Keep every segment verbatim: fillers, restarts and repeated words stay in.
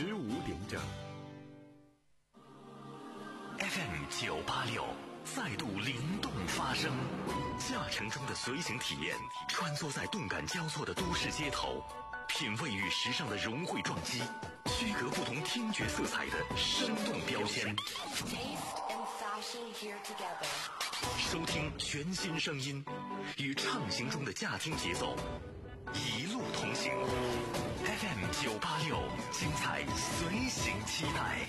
十五点整。 F M 九八六再度灵动发声，驾乘中的随行体验，穿梭在动感交错的都市街头，品味与时尚的融汇撞击，区隔不同听觉色彩的生动标签。收听全新声音，与畅行中的驾听节奏，一路同行。F M 九八六，精彩随行期待。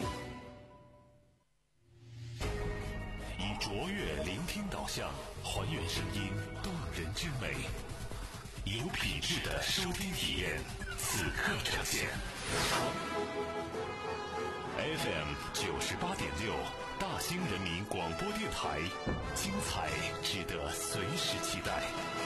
以卓越聆听导向，还原声音动人之美，有品质的收听体验，此刻呈现。F M 九十八点六，大兴人民广播电台，精彩值得随时期待。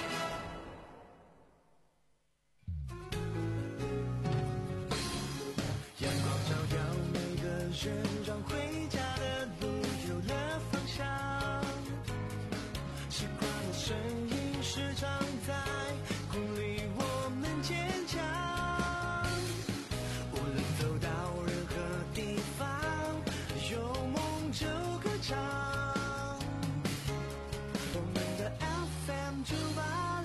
阳光照耀每个人，让回家的路有了方向。习惯的声音时常在鼓励我们坚强。无论走到任何地方，有梦就歌唱。我们的 F M 九八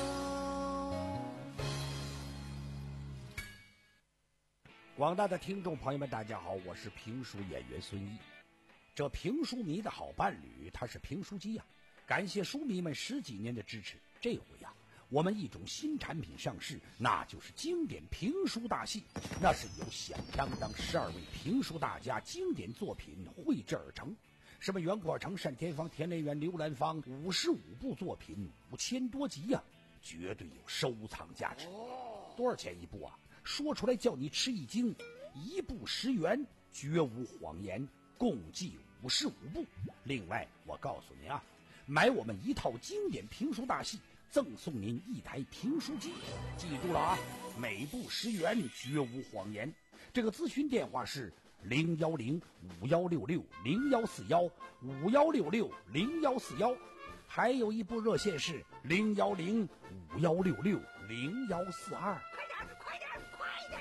六。 广大的听众朋友们，大家好，我是评书演员孙一。这评书迷的好伴侣，他是评书机呀、啊。感谢书迷们十几年的支持，这回呀、啊，我们一种新产品上市，那就是经典评书大戏。那是由响当当十二位评书大家经典作品绘制而成，什么袁国成、单田芳、田连元、刘兰芳，五十五部作品，五千多集呀、啊，绝对有收藏价值。多少钱一部啊？说出来叫你吃一惊，一部十元，绝无谎言，共计五十五部。另外，我告诉你啊，买我们一套经典评书大戏，赠送您一台评书机。记住了啊，每部十元，绝无谎言。这个咨询电话是零幺零五幺六六零幺四幺五幺六六零幺四幺，还有一部热线是零幺零五幺六六零幺四二。 快点，快点，快点！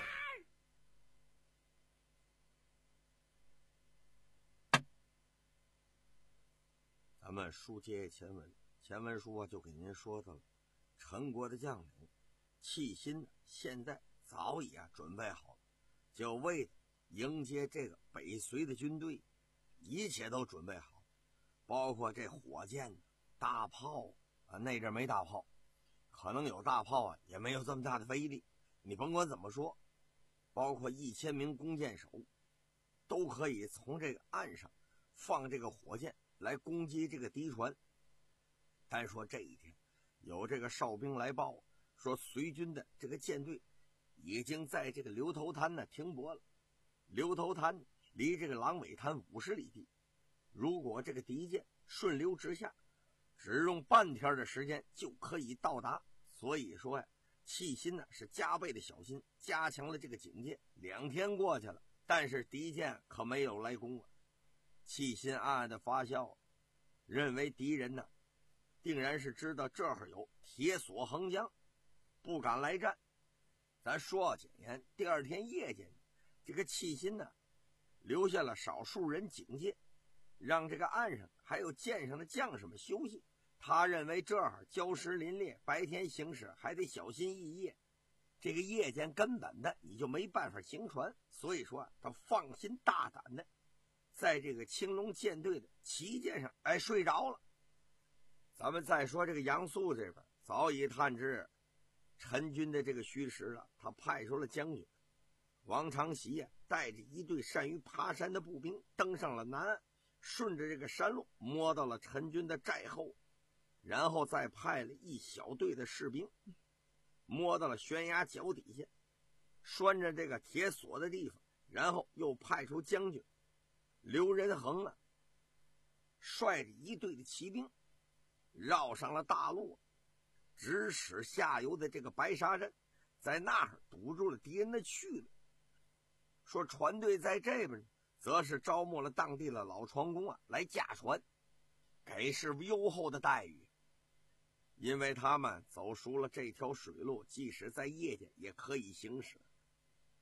咱们书接前文，前文书啊就给您说到了，陈国的将领戚辛呢，现在早已啊准备好了，就为迎接这个北隋的军队，一切都准备好，包括这火箭、大炮啊，那阵没大炮，可能有大炮啊，也没有这么大的威力。你甭管怎么说，包括一千名弓箭手，都可以从这个岸上放这个火箭来攻击这个敌船。单说这一天，有这个哨兵来报，说隋军的这个舰队已经在这个流头滩呢停泊了。流头滩离这个狼尾滩五十里地，如果这个敌舰顺流直下，只用半天的时间就可以到达。所以说呀，戚辛呢是加倍的小心，加强了这个警戒。两天过去了，但是敌舰可没有来攻啊。戚辛暗暗的发笑，认为敌人呢定然是知道这儿有铁索横江，不敢来战。咱说简言，第二天夜间，这个戚辛呢留下了少数人警戒，让这个岸上还有舰上的将士们休息。他认为这儿礁石林立，白天行驶还得小心翼翼，这个夜间根本的你就没办法行船。所以说他放心大胆的在这个青龙舰队的旗舰上哎睡着了。咱们再说这个杨素这边早已探知陈军的这个虚实了，他派出了将军王长喜啊，带着一队善于爬山的步兵登上了南岸，顺着这个山路摸到了陈军的寨后，然后再派了一小队的士兵摸到了悬崖脚底下拴着这个铁索的地方，然后又派出将军刘仁恒啊，率着一队的骑兵绕上了大路，直使下游的这个白沙镇，在那儿堵住了敌人的去路。说船队在这边则是招募了当地的老船工啊来驾船，给是优厚的待遇，因为他们走熟了这条水路，即使在夜间也可以行驶。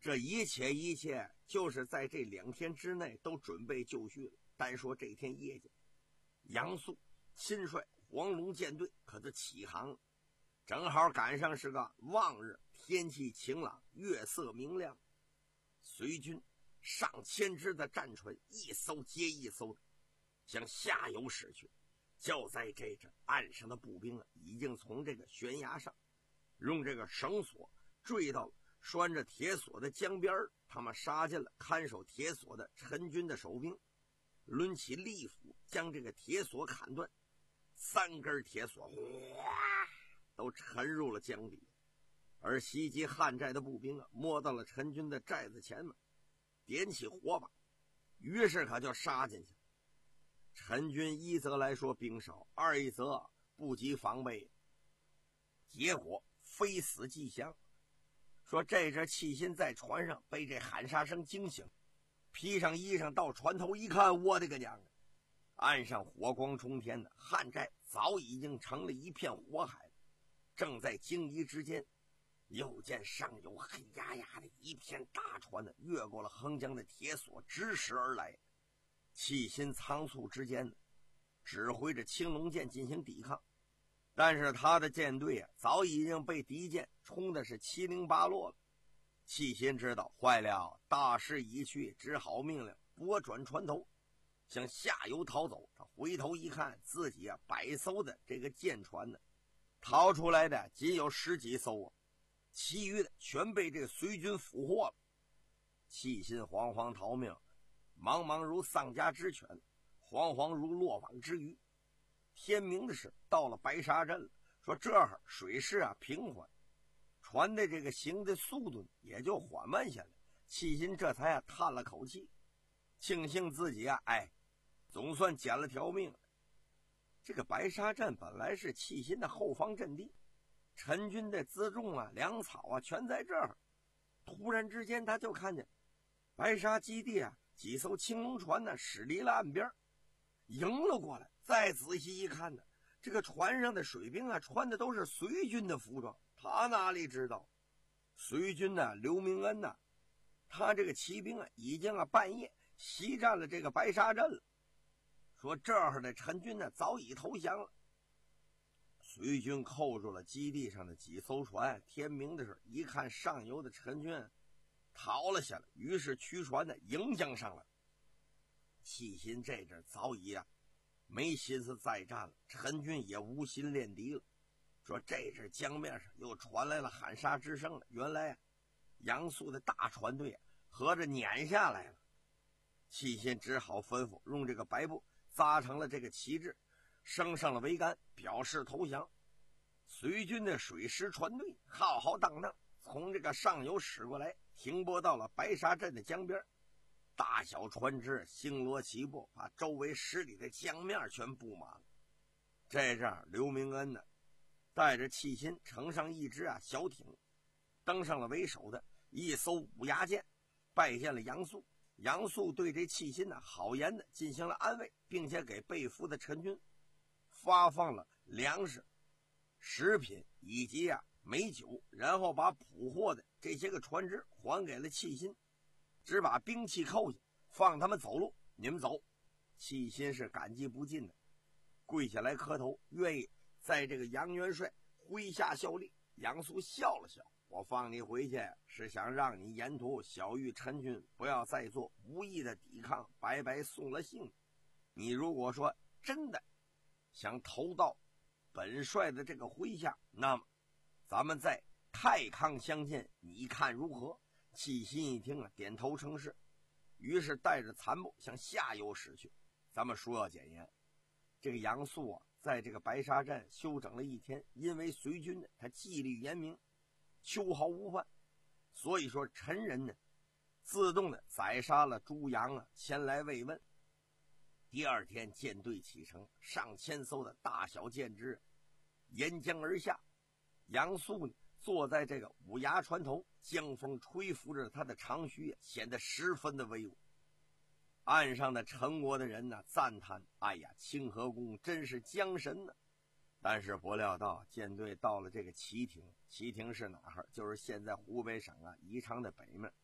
这一切一切就是在这两天之内都准备就绪了。单说这天夜间，杨素亲率黄龙舰队可就起航了，正好赶上是个望日，天气晴朗，月色明亮。随军上千只的战船一艘接一艘的向下游驶去。就在这阵岸上的步兵啊，已经从这个悬崖上用这个绳索坠到了拴着铁索的江边，他们杀进了看守铁索的陈军的守兵，抡起利斧将这个铁索砍断，三根铁索哗都沉入了江底。而袭击汉寨的步兵啊，摸到了陈军的寨子前面，点起火把，于是可就杀进去。陈军一则来说兵少，二一则不及防备，结果非死即降。说这阵气心在船上被这喊杀声惊醒，披上衣裳到船头一看，我的个娘啊！岸上火光冲天的汉寨早已经成了一片火海。正在惊疑之间，又见上游黑压压的一片大船呢，越过了横江的铁索直驶而来。气心仓促之间呢，指挥着青龙舰进行抵抗，但是他的舰队啊，早已经被敌舰冲的是七零八落了。气心知道坏了，大势已去，只好命令拨转船头向下游逃走。他回头一看，自己啊百艘的这个舰船呢，逃出来的仅有十几艘啊，其余的全被这个随军俘获了。气心惶惶逃命，茫茫如丧家之犬，惶惶如落网之鱼。天明的是到了白沙镇了，说这儿水势啊平缓，船的这个行的速度也就缓慢下来。气心这才啊叹了口气，庆幸自己啊哎总算捡了条命。这个白沙镇本来是气心的后方阵地，陈军的辎重啊粮草啊全在这儿。突然之间他就看见白沙基地啊几艘青龙船呢驶离了岸边，迎了过来。再仔细一看呢，这个船上的水兵啊穿的都是随军的服装。他哪里知道随军呢刘明恩呢，他这个骑兵啊已经啊半夜袭占了这个白沙镇了。说这儿的陈军呢早已投降了。随军扣住了基地上的几艘船，天明的时候一看上游的陈军逃了下来，于是驱船呢迎将上来。气心这阵早已啊没心思再战了，陈军也无心练敌了。说这阵江面上又传来了喊杀之声了，原来啊杨素的大船队啊合着撵下来了。气心只好吩咐用这个白布扎成了这个旗帜，升上了桅杆，表示投降。随军的水师船队浩浩荡荡从这个上游驶过来，停泊到了白沙镇的江边。大小船只星罗棋布，把周围十里的江面全布满了。这阵刘明恩呢带着气心乘上一只啊小艇，登上了为首的一艘五牙舰，拜见了杨素。杨素对这气心呢好言的进行了安慰，并且给被俘的陈军发放了粮食、食品以及啊美酒，然后把捕获的这些个船只还给了气心，只把兵器扣下，放他们走路，你们走。气心是感激不尽的，跪下来磕头，愿意在这个杨元帅麾下效力。杨素笑了笑，我放你回去是想让你沿途小玉陈军不要再做无意的抵抗，白白送了性命。你如果说真的想投到本帅的这个麾下，那么咱们在太康相见，你看如何？气心一听啊，点头称是，于是带着残部向下游驶去。咱们说要简言，这个杨素啊在这个白沙镇休整了一天，因为随军呢他纪律严明，秋毫无犯，所以说陈人呢自动的宰杀了猪羊啊前来慰问。第二天舰队启程，上千艘的大小舰只沿江而下。杨素呢坐在这个五牙船头，江风吹拂着他的长须，显得十分的威武。岸上的陈国的人呢赞叹，哎呀，清河公真是江神呢。但是不料到舰队到了这个旗亭，旗亭是哪儿？就是现在湖北省啊宜昌的北面。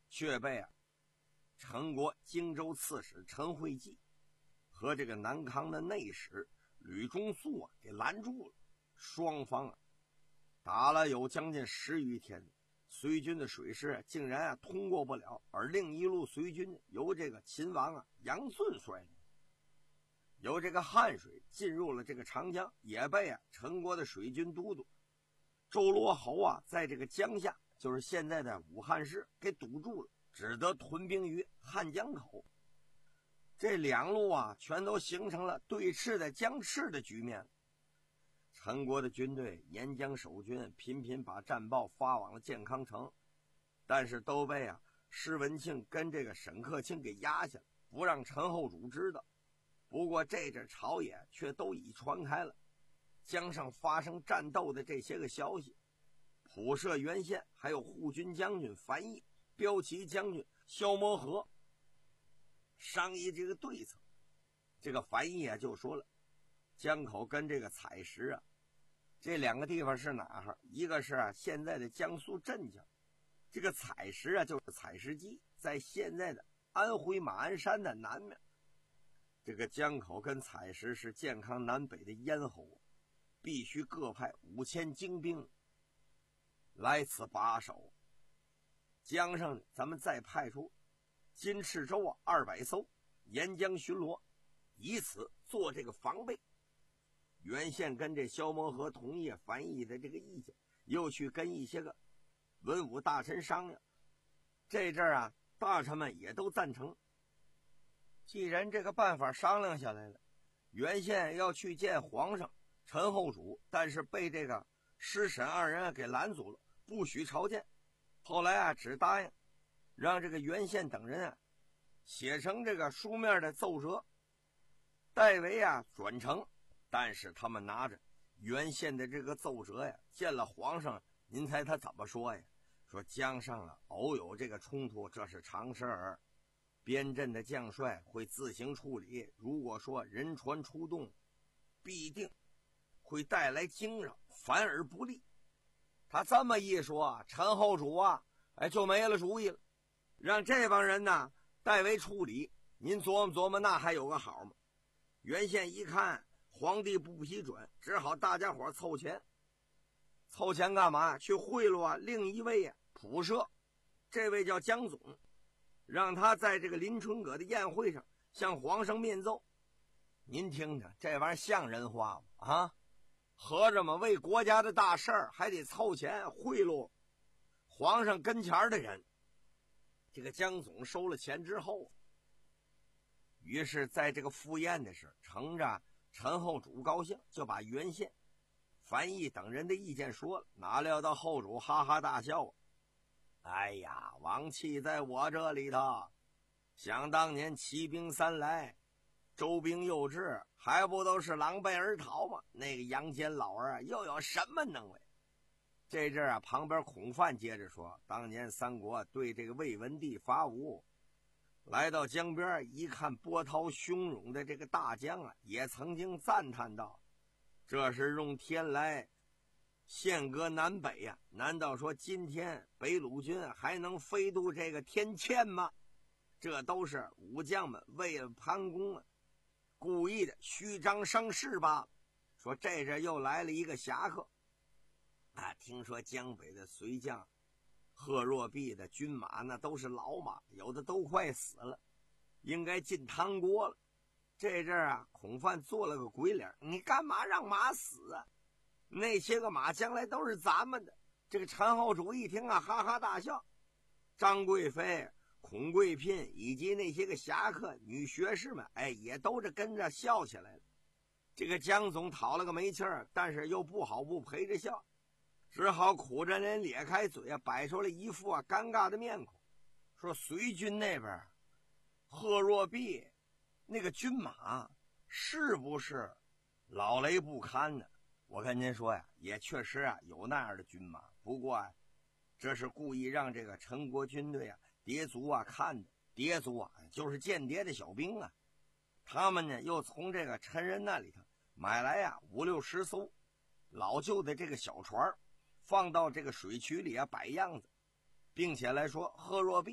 却被啊陈国荆州刺史陈惠济和这个南康的内史吕中素啊给拦住了。双方啊打了有将近十余天，隋军的水师竟然啊通过不了，而另一路隋军由这个秦王啊杨顺率领，由这个汉水进入了这个长江，也被啊陈国的水军都督周罗侯啊在这个江夏，就是现在的武汉市给堵住了，只得屯兵于汉江口。这两路啊全都形成了对峙的僵持的局面。陈国的军队沿江守军频频把战报发往了建康城，但是都被啊施文庆跟这个沈克清给压下了，不让陈后主知道。不过这阵朝野却都已传开了江上发生战斗的这些个消息。普社原县还有护军将军樊毅、骠骑将军萧摩和商议这个对策。这个樊毅啊就说了，江口跟这个采石啊这两个地方是哪儿？一个是啊现在的江苏镇江，这个采石啊就是采石矶，在现在的安徽马鞍山的南面。这个江口跟采石是建康南北的咽喉，必须各派五千精兵来此把守。江上咱们再派出金翅舟啊二百艘沿江巡逻，以此做这个防备。原县跟这萧摩和同意樊毅的这个意见，又去跟一些个文武大臣商量。这阵儿啊大臣们也都赞成。既然这个办法商量下来了，原县要去见皇上陈后主，但是被这个施沈二人给拦阻了，不许朝见。后来啊只答应让这个原县等人啊写成这个书面的奏折，代为啊转呈。但是他们拿着原县的这个奏折呀，见了皇上，您猜他怎么说呀？说江上啊偶有这个冲突，这是常事儿，边镇的将帅会自行处理。如果说人船出动，必定会带来惊扰，反而不利。他这么一说，陈后主啊，哎，就没了主意了，让这帮人呢代为处理。您琢磨琢磨，那还有个好吗？原县一看皇帝不批准，只好大家伙凑钱。凑钱干嘛？去贿赂啊另一位啊普社，这位叫江总，让他在这个林春阁的宴会上向皇上面奏。您听着，这玩意儿像人话吗？啊，合着嘛，为国家的大事儿还得凑钱贿赂皇上跟前的人。这个江总收了钱之后，于是在这个赴宴的时候，乘着陈后主高兴，就把原县樊毅等人的意见说了。哪料到后主哈哈大笑啊！哎呀，王气在我这里头，想当年骑兵三来，周兵又至，还不都是狼狈而逃吗？那个杨坚老儿啊，又有什么能为？这阵啊，旁边孔范接着说，当年三国对这个魏文帝伐吴，来到江边一看波涛汹涌的这个大江啊，也曾经赞叹道，这是用天来献割南北呀、啊！难道说今天北鲁军还能飞渡这个天堑吗？这都是武将们为了攀功啊，故意的虚张声势吧。说这阵又来了一个侠客啊，听说江北的隋将贺若弼的军马那都是老马，有的都快死了，应该进汤锅了。这阵啊，孔范做了个鬼脸，你干嘛让马死啊？那些个马将来都是咱们的。这个陈后主一听啊，哈哈大笑。张贵妃、孔贵嫔以及那些个侠客女学士们，哎，也都是跟着笑起来了。这个江总讨了个没气儿，但是又不好不陪着笑，只好苦着脸咧开嘴啊，摆出了一副啊尴尬的面孔，说隋军那边贺若弼那个军马是不是老雷不堪呢？我跟您说呀，也确实啊有那样的军马，不过啊，这是故意让这个陈国军队啊谍族啊看的。谍族啊就是间谍的小兵啊，他们呢又从这个陈人那里头买来啊五六十艘老旧的这个小船，放到这个水渠里啊摆样子，并且来说贺若弼啊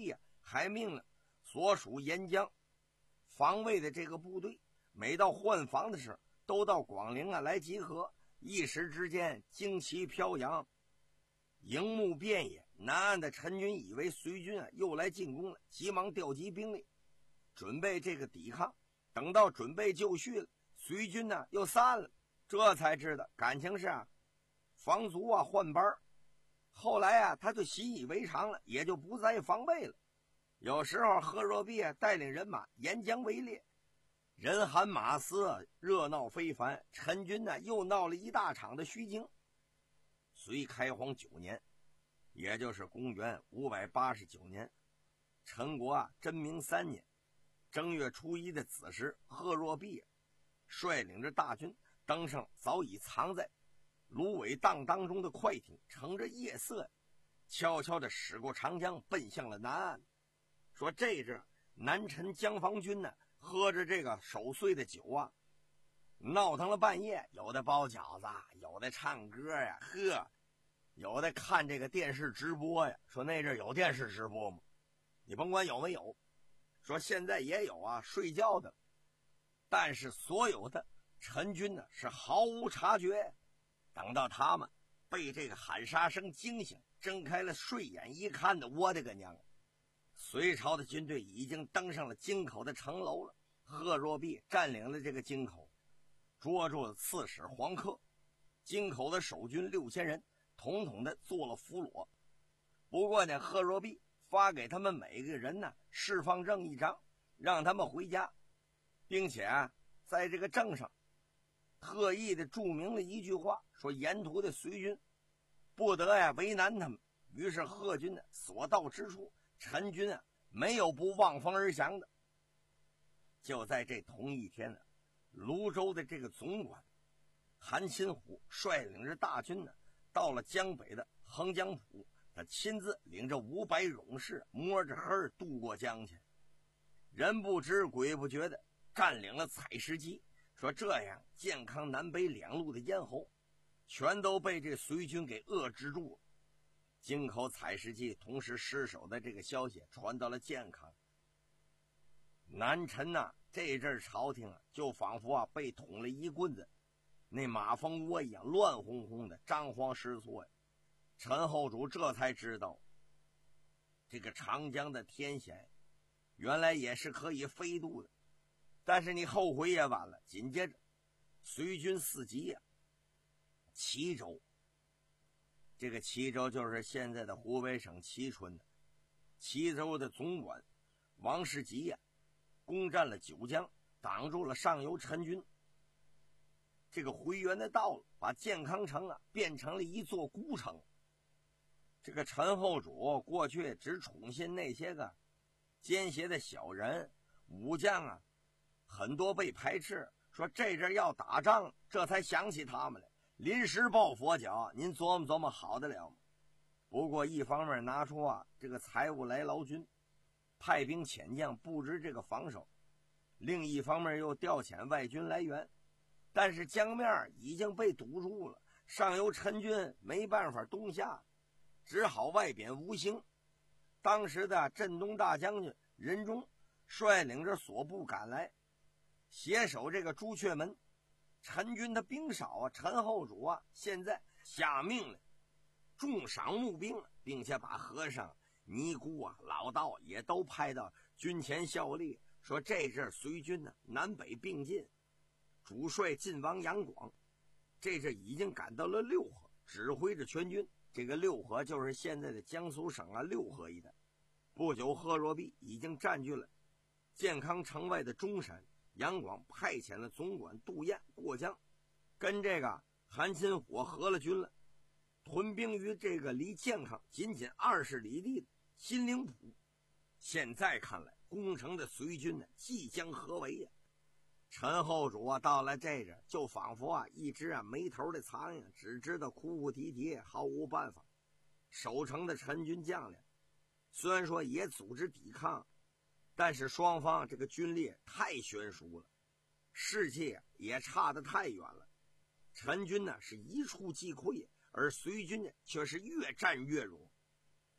还命了所属沿江防卫的这个部队，每到换防的时候，都到广陵啊来集合。一时之间，旌旗飘扬，荧幕遍野。南岸的陈军以为隋军啊又来进攻了，急忙调集兵力，准备这个抵抗。等到准备就绪了，隋军呢又散了，这才知道感情是啊防卒啊换班。后来啊他就习以为常了，也就不再防备了。有时候贺若弼啊带领人马沿江围猎，人喊马嘶，热闹非凡。陈军呢又闹了一大场的虚惊。隋开皇九年，也就是公元五百八十九年，陈国啊真明三年正月初一的子时，贺若弼率领着大军登上早已藏在芦苇荡当中的快艇，乘着夜色悄悄地驶过长江，奔向了南岸。说这阵南陈江防军呢喝着这个守岁的酒啊，闹腾了半夜，有的包饺子，有的唱歌呀，呵，有的看这个电视直播呀。说那阵有电视直播吗？你甭管有没有，说现在也有啊，睡觉的。但是所有的陈军呢是毫无察觉。等到他们被这个喊杀声惊醒，睁开了睡眼一看的，我的个娘！隋朝的军队已经登上了京口的城楼了。贺若弼占领了这个京口，捉住了刺史黄克，京口的守军六千人，统统的做了俘虏。不过呢，贺若弼发给他们每个人呢释放证一张，让他们回家，并且啊，在这个证上特意的注明了一句话，说沿途的隋军不得呀为难他们。于是贺军呢所到之处，陈军啊没有不望风而降的。就在这同一天呢，泸州的这个总管韩钦虎率领着大军呢到了江北的横江浦，他亲自领着五百勇士摸着黑渡过江去，人不知鬼不觉的占领了采石矶。说这样健康南北两路的咽喉全都被这隋军给遏制住了。京口采石矶同时失守的这个消息传到了健康，南陈呐、啊、这阵朝廷啊就仿佛啊被捅了一棍子，那马蜂窝一样乱哄哄的，张皇失措呀。陈后主这才知道，这个长江的天险原来也是可以飞渡的，但是你后悔也晚了。紧接着隋军四级呀、啊，齐州，这个齐州就是现在的湖北省蕲春的。齐州的总管王世吉呀、啊，攻占了九江，挡住了上游陈军这个回援的道路，把健康城啊变成了一座孤城。这个陈后主过去只宠信那些个奸邪的小人，武将啊很多被排斥，说这阵要打仗，这才想起他们来，临时抱佛脚，您琢磨琢磨好得了吗？不过一方面拿出啊这个财物来劳军，派兵遣将布置这个防守，另一方面又调遣外军来援，但是江面已经被堵住了，上游陈军没办法东下，只好外贬吴兴。当时的镇东大将军任忠率领着所部赶来，携手这个朱雀门。陈军的兵少啊，陈后主啊现在下命令重赏募兵，并且把和尚、尼姑啊、老道也都派到军前效力。说这阵隋军呢南北并进，主帅晋王杨广这阵已经赶到了六合，指挥着全军。这个六合就是现在的江苏省啊六合一带。不久贺若弼已经占据了健康城外的中山，杨广派遣了总管杜彦过江，跟这个韩钦虎合了军了，屯兵于这个离健康仅仅二十里地的新陵浦。现在看来，攻城的隋军呢即将合围呀、啊。陈后主啊到了这阵，就仿佛啊一只啊没头的苍蝇，只知道哭哭啼啼，毫无办法。守城的陈军将领虽然说也组织抵抗，但是双方这个军力太悬殊了，士气也差得太远了。陈军呢是一触即溃，而隋军呢却是越战越勇。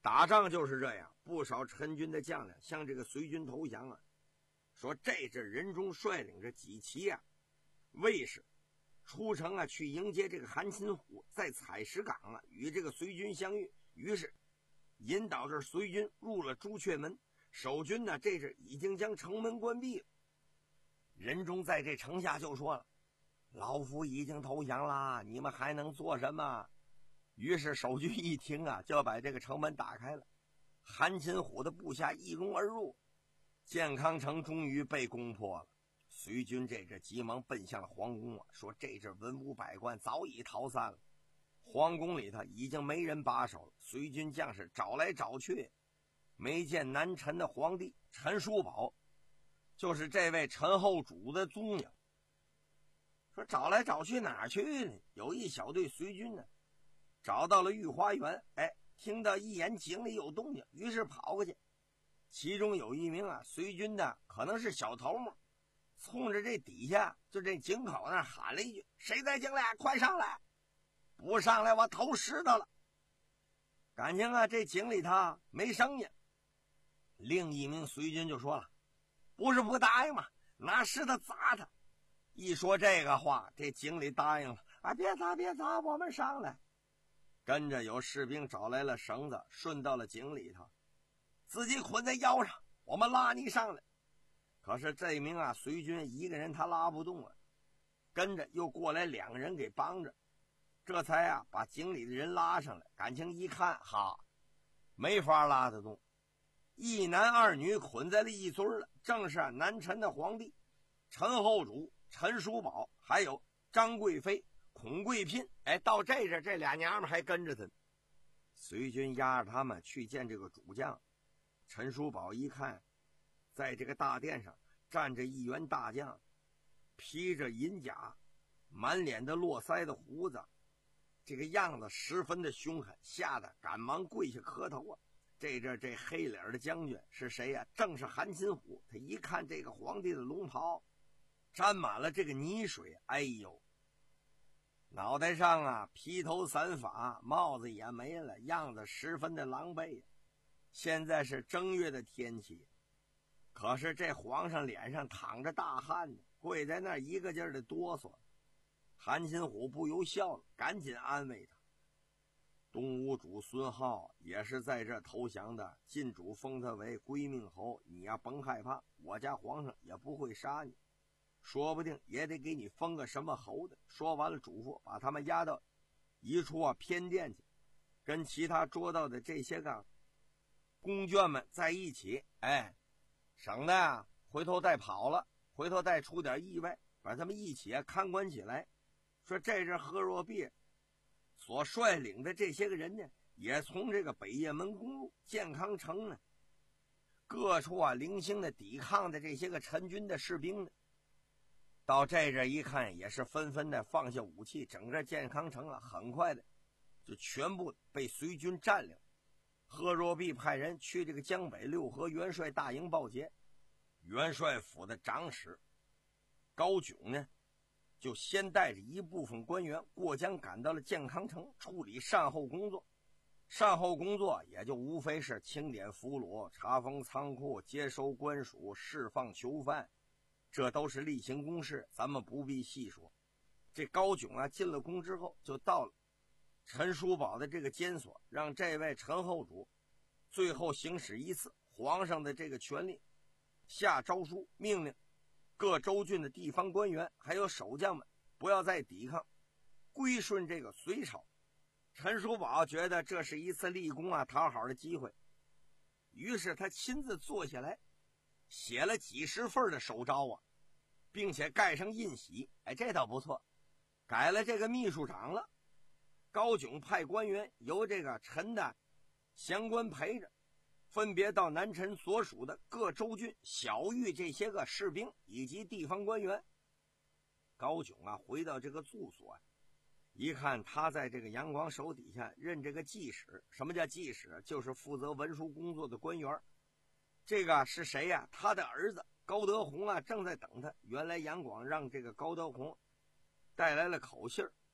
打仗就是这样，不少陈军的将领向这个随军投降啊，说这阵仁宗率领着几旗啊卫士出城啊，去迎接这个韩擒虎，在采石岗啊与这个随军相遇，于是引导着随军入了朱雀门。守军呢，这是已经将城门关闭了。仁宗在这城下就说了：“老夫已经投降啦，你们还能做什么？”于是守军一听啊，就要把这个城门打开了。韩擒虎的部下一拥而入，建康城终于被攻破了。随军这阵急忙奔向了皇宫啊，说这阵文武百官早已逃散了，皇宫里头已经没人把守了。随军将士找来找去，没见南陈的皇帝陈叔宝，就是这位陈后主的踪影。说找来找去哪儿去呢？有一小队随军呢，找到了御花园，哎，听到一眼井里有动静，于是跑过去。其中有一名啊随军的，可能是小头目，冲着这底下就这井口那喊了一句：“谁在井里？快上来！不上来我投石头了！”感情啊这井里头没声音。另一名随军就说了：“不是不答应吗？拿石头砸他！”一说这个话，这井里答应了：“啊，别砸别砸，我们上来。”跟着有士兵找来了绳子，顺到了井里头，自己捆在腰上，我们拉你上来。可是这名啊随军一个人他拉不动了，跟着又过来两个人给帮着，这才啊把井里的人拉上来。感情一看，哈，没法拉得动，一男二女捆在了一堆了，正是南陈的皇帝陈后主陈叔宝，还有张贵妃孔贵嫔。哎，到这阵这俩娘们还跟着他。随军押着他们去见这个主将。陈叔宝一看，在这个大殿上站着一员大将，披着银甲，满脸的络腮的胡子，这个样子十分的凶狠，吓得赶忙跪下磕头啊。这阵这黑脸的将军是谁呀、啊？正是韩擒虎。他一看这个皇帝的龙袍沾满了这个泥水，哎呦，脑袋上啊披头散发，帽子也没了，样子十分的狼狈。现在是正月的天气，可是这皇上脸上淌着大汗呢，跪在那儿一个劲儿的哆嗦。韩擒虎不由笑了，赶紧安慰他：“东吴主孙浩也是在这投降的，晋主封他为归命侯，你呀甭害怕，我家皇上也不会杀你，说不定也得给你封个什么侯的。”说完了，嘱咐把他们押到一处啊偏殿去，跟其他捉到的这些个宫眷们在一起，哎，省得啊回头再跑了，回头再出点意外，把他们一起啊看管起来。说这是贺若弼所率领的这些个人呢，也从这个北雁门公路建康城呢各处啊零星的抵抗的这些个陈军的士兵呢，到这这一看，也是纷纷的放下武器，整个建康城啊很快的就全部被随军占领。贺若弼派人去这个江北六合元帅大营报捷，元帅府的长史高炯呢就先带着一部分官员过江赶到了建康城，处理善后工作。善后工作也就无非是清点俘虏、查封仓库、接收官属、释放囚犯，这都是例行公事，咱们不必细说。这高炯啊进了宫之后，就到了陈叔宝的这个监所，让这位陈后主最后行使一次皇上的这个权力，下诏书命令各州郡的地方官员还有守将们不要再抵抗，归顺这个隋朝。陈叔宝觉得这是一次立功啊讨好的机会，于是他亲自坐下来写了几十份的手诏啊，并且盖上印玺。哎，这倒不错，改了这个秘书长了。高炯派官员由这个陈的降官陪着，分别到南陈所属的各州郡小狱这些个士兵以及地方官员。高炯啊回到这个住所，一看他在这个杨广手底下任这个记使。什么叫记使？就是负责文书工作的官员。这个是谁呀、啊？他的儿子高德宏啊正在等他。原来杨广让这个高德宏带来了口信，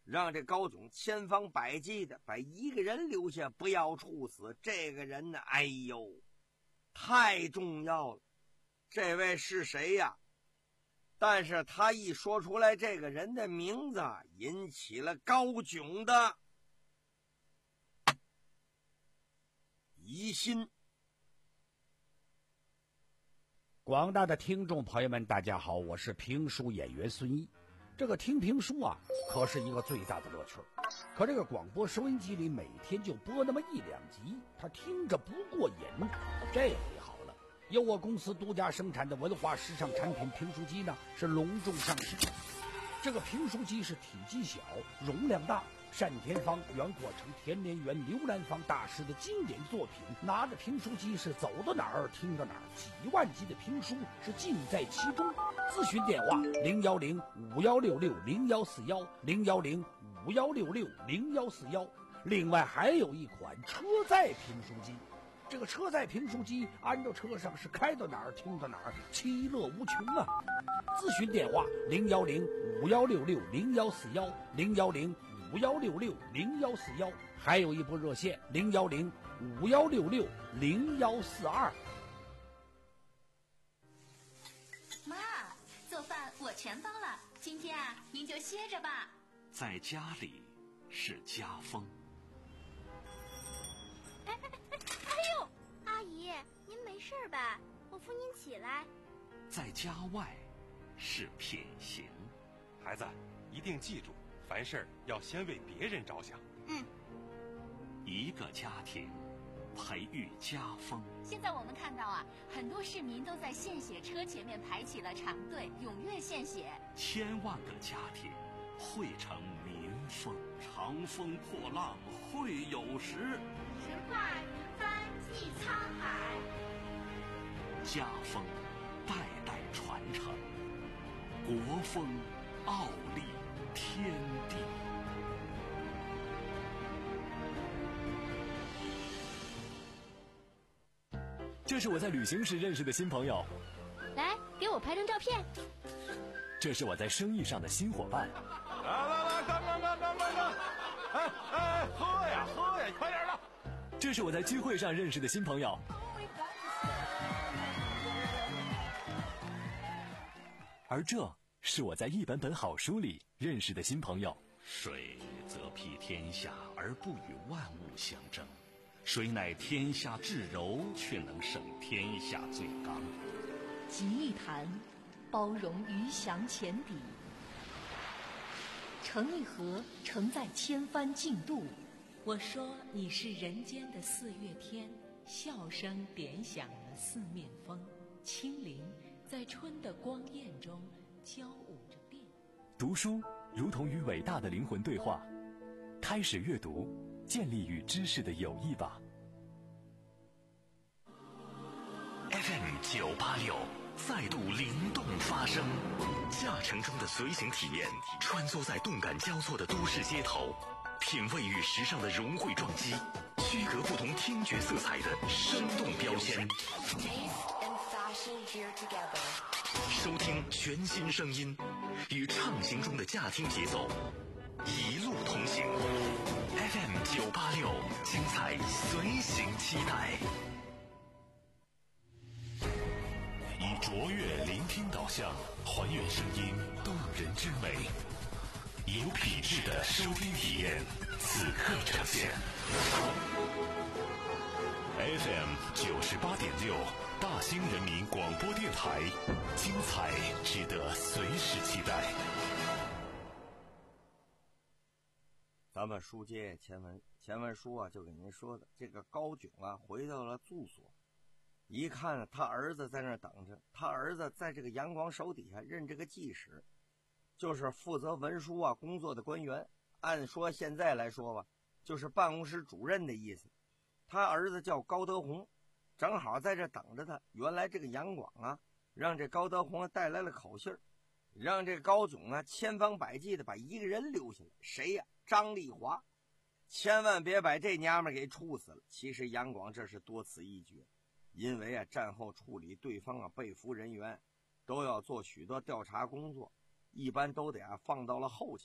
让这高炯千方百计的把一个人留下，不要处死。这个人呢，哎呦，太重要了。这位是谁呀？但是他一说出来这个人的名字，引起了高炯的疑心。 广大的听众朋友们，大家好，我是评书演员孙一。这个听评书啊，可是一个最大的乐趣。可这个广播收音机里每天就播那么一两集，他听着不过瘾。这回好了，由我公司独家生产的文化时尚产品评书机呢，是隆重上市。这个评书机是体积小，容量大，单田芳、袁国成、田连元、刘兰芳大师的经典作品。拿着评书机是走到哪儿听到哪儿，几万集的评书是尽在其中。咨询电话零幺零五幺六六零幺四幺零幺零五幺六六零幺四幺。另外还有一款车载评书机，这个车载评书机安到车上是开到哪儿听到哪儿，其乐无穷啊！咨询电话零幺零五幺六六零幺四幺零幺零五幺六六零幺四幺，还有一部热线零幺零五幺六六零幺四二。 妈，做饭我全包了，今天啊，您就歇着吧。 在家里是家风。 哎哎哎！哎呦，阿姨，您没事吧？我扶您起来。 在家外是品行。 孩子，一定记住，凡事要先为别人着想。 嗯。 一个家庭培育家风。 现在我们看到啊，很多市民都在献血车前面排起了长队，踊跃献血。 千万个家庭汇成民风。长风破浪会有时， 直挂云帆济沧海。 家风代代传承，国风傲立天地。 这是我在旅行时认识的新朋友， 来，给我拍张照片。 这是我在生意上的新伙伴。 来来来，干干干干干干！哎哎，喝呀喝呀，快点的！ 这是我在聚会上认识的新朋友。而这是我在一本本好书里认识的新朋友。 水则披天下而不与万物相争，谁乃天下至柔，却能胜天下最刚。 集一坛，包容鱼翔浅底；盛一盒，盛在千帆竞渡。我说你是人间的四月天，笑声点响了四面风，清灵在春的光艳中交舞着变。 读书如同与伟大的灵魂对话，开始阅读，建立与知识的友谊吧。 F M 九八六再度灵动发声，驾乘中的随行体验，穿梭在动感交错的都市街头，品味与时尚的融汇撞击，区隔不同听觉色彩的生动标签。收听全新声音，与畅行中的驾听节奏，一路同行。F M 九八六，精彩随行期待。以卓越聆听导向，还原声音动人之美，有品质的收听体验，此刻呈现。F M 九十八点六，大兴人民广播电台，精彩值得随时期待。 咱们书接前文，前文书啊，就给您说的这个高炯啊，回到了住所，一看他儿子在那儿等着，他儿子在这个杨广手底下任这个技使，就是负责文书啊工作的官员，按说现在来说吧，就是办公室主任的意思。他儿子叫高德宏，正好在这等着他。原来这个杨广啊，让这高德宏带来了口信儿，让这高炯啊千方百计的把一个人留下来。谁呀？张丽华。千万别把这娘们给处死了。其实杨广这是多此一举，因为啊战后处理对方啊被俘人员，都要做许多调查工作，一般都得啊放到了后期。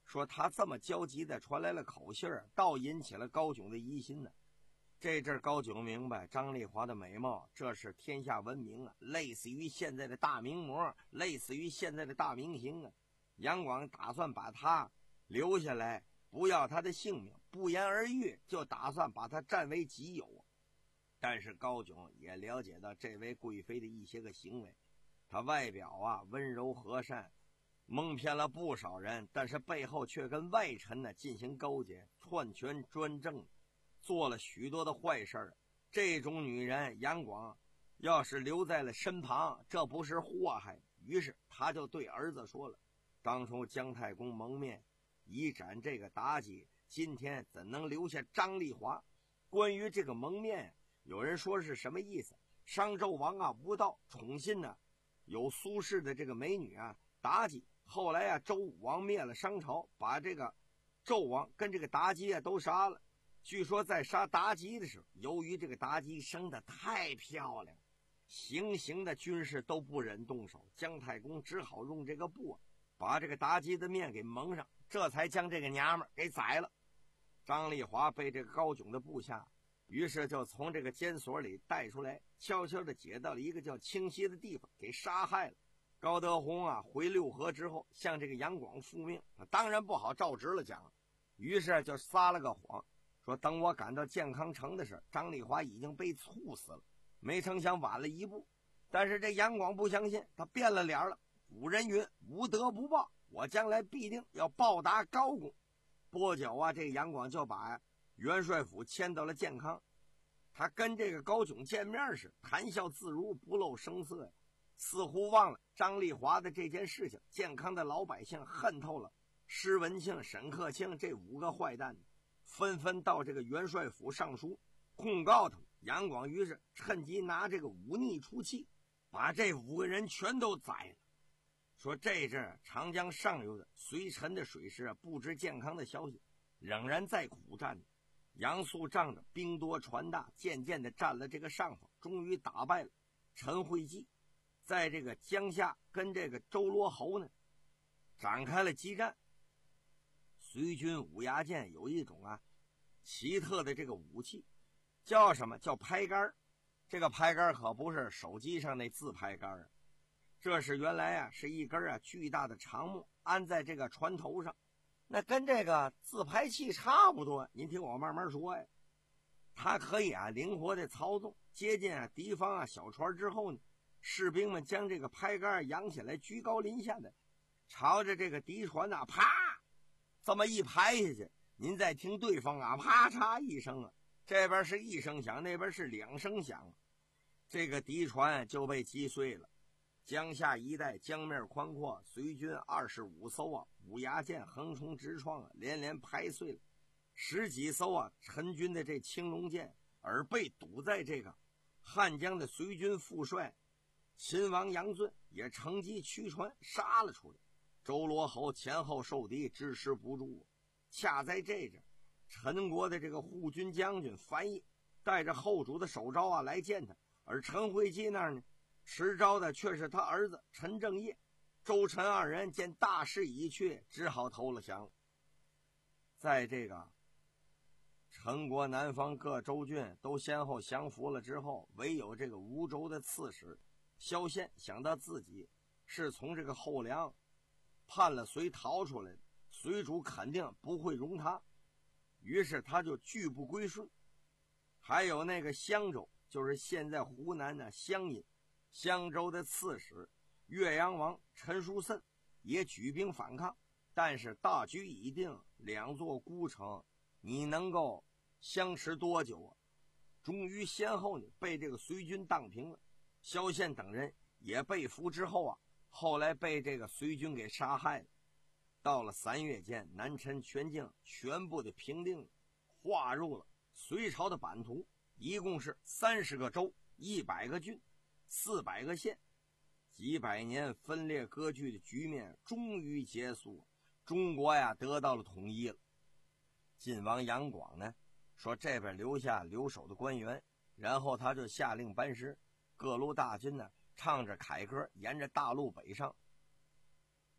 说他这么焦急的传来了口信儿，倒引起了高炯的疑心呢。这阵高炯明白张丽华的美貌，这是天下闻名啊，类似于现在的大名模，类似于现在的大明星啊。杨广打算把他留下来，不要他的性命，不言而喻，就打算把他占为己有。但是高炯也了解到这位贵妃的一些个行为，他外表啊温柔和善，蒙骗了不少人，但是背后却跟外臣呢进行勾结，篡权专政，做了许多的坏事。这种女人杨广要是留在了身旁，这不是祸害。于是他就对儿子说了，当初姜太公蒙面以斩这个妲己，今天怎能留下张丽华？关于这个蒙面，有人说是什么意思？商纣王啊无道宠信呢、啊、有苏轼的这个美女啊妲己，后来啊周武王灭了商朝，把这个纣王跟这个妲己啊都杀了。据说在杀妲己的时候，由于这个妲己生得太漂亮，行刑的军士都不忍动手，姜太公只好用这个布把这个妲己的面给蒙上，这才将这个娘们给宰了。张丽华被这个高炯的部下，于是就从这个监所里带出来，悄悄地解到了一个叫清溪的地方，给杀害了。高德洪啊回六合之后，向这个杨广复命，当然不好照直了讲，于是就撒了个谎，说等我赶到健康城的时候，张丽华已经被处死了。没成想晚了一步，但是这杨广不相信，他变了脸了。古人云，无德不报，我将来必定要报答高公。不久啊，这个杨广就把元帅府迁到了健康。他跟这个高炯见面时，谈笑自如，不露声色呀，似乎忘了张丽华的这件事情。健康的老百姓恨透了施文庆、沈克清这五个坏蛋，纷纷到这个元帅府上书控告他们。杨广于是趁机拿这个忤逆出气，把这五个人全都宰了。说这阵长江上游的随陈的水师啊，不知健康的消息，仍然在苦战。杨素仗着兵多船大，渐渐的占了这个上风，终于打败了陈惠济，在这个江夏跟这个周罗侯呢展开了激战。随军五牙剑有一种啊奇特的这个武器，叫什么？叫拍杆。这个拍杆可不是手机上那自拍杆啊，这是原来啊是一根啊巨大的长木安在这个船头上，那跟这个自拍器差不多。您听我慢慢说呀，它可以啊灵活的操纵。接近啊敌方啊小船之后呢，士兵们将这个拍杆扬起来，居高临下的朝着这个敌船啊啪这么一拍下去。您再听对方啊啪嚓一声啊，这边是一声响，那边是两声响，这个敌船就被击碎了。江夏一带江面宽阔，随军二十五艘啊五牙舰横冲直撞啊，连连拍碎了十几艘啊陈军的这青龙舰，而被堵在这个汉江的随军副帅秦王杨恂也乘机驱船杀了出来。周罗侯前后受敌，支持不住。恰在这阵，陈国的这个护军将军樊毅带着后主的手诏啊来见他，而陈惠济那儿呢持诏的却是他儿子陈正业。周陈二人见大势已去，只好投了降。在这个陈国南方各州郡都先后降服了之后，唯有这个吴州的刺史萧宪想到自己是从这个后梁叛了隋逃出来的，隋主肯定不会容他，于是他就拒不归顺。还有那个襄州，就是现在湖南的襄阴，襄州的刺史岳阳王陈叔燊也举兵反抗，但是大局已定，两座孤城你能够相持多久啊？终于先后呢被这个隋军荡平了。萧宪等人也被俘之后啊，后来被这个隋军给杀害了。到了三月间，南陈全境全部的平定了，划入了隋朝的版图，一共是三十个州、一百个郡、四百个县。几百年分裂割据的局面终于结束，中国呀得到了统一了。晋王杨广呢说这边留下留守的官员，然后他就下令班师，各路大军呢唱着凯歌沿着大路北上。